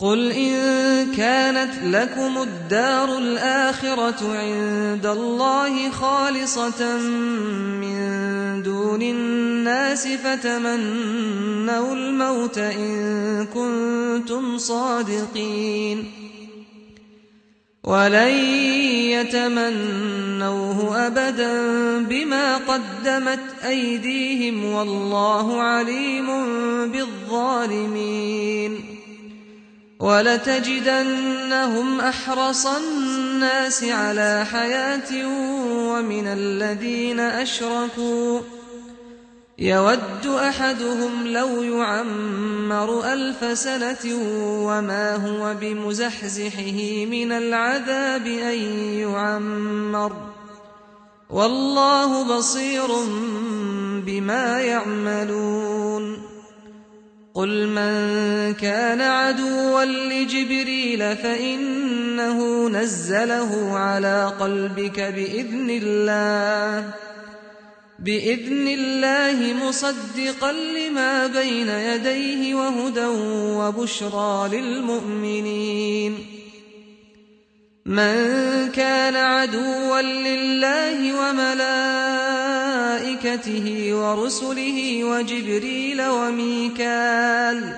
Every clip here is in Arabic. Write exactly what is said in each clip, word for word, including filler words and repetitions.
قل إن كانت لكم الدار الآخرة عند الله خالصة من دون الناس فتمنوا الموت إن كنتم صادقين ولن يتمنوه أبدا بما قدمت أيديهم والله عليم بالظالمين ولتجدنهم أحرص الناس على حياة ومن الذين أشركوا يود أحدهم لو يعمر ألف سنة وما هو بمزحزحه من العذاب أن يعمر والله بصير بما يعملون قل من كان عدوا لجبريل فإنه نزله على قلبك بإذن الله بإذن الله مصدقا لما بين يديه وهدى وبشرى للمؤمنين من كان عدوا لله وملائكته ورسله وجبريل وميكال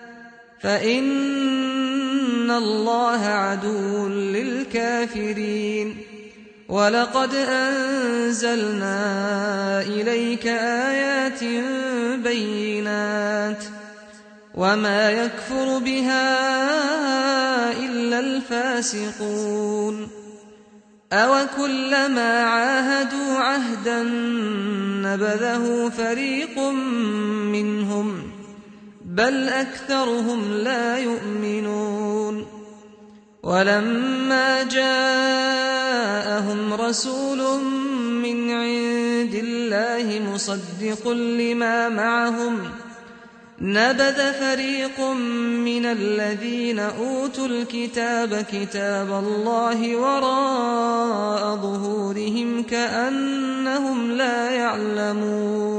فإن الله عدو للكافرين ولقد أنزلنا إليك آيات بينات وما يكفر بها إلا الفاسقون أوكلما عاهدوا عهدا نبذه فريق منهم بل أكثرهم لا يؤمنون ولما جاءهم رسول من عند الله مصدق لما معهم نبذ فريق من الذين أوتوا الكتاب كتاب الله وراء ظهورهم كأنهم لا يعلمون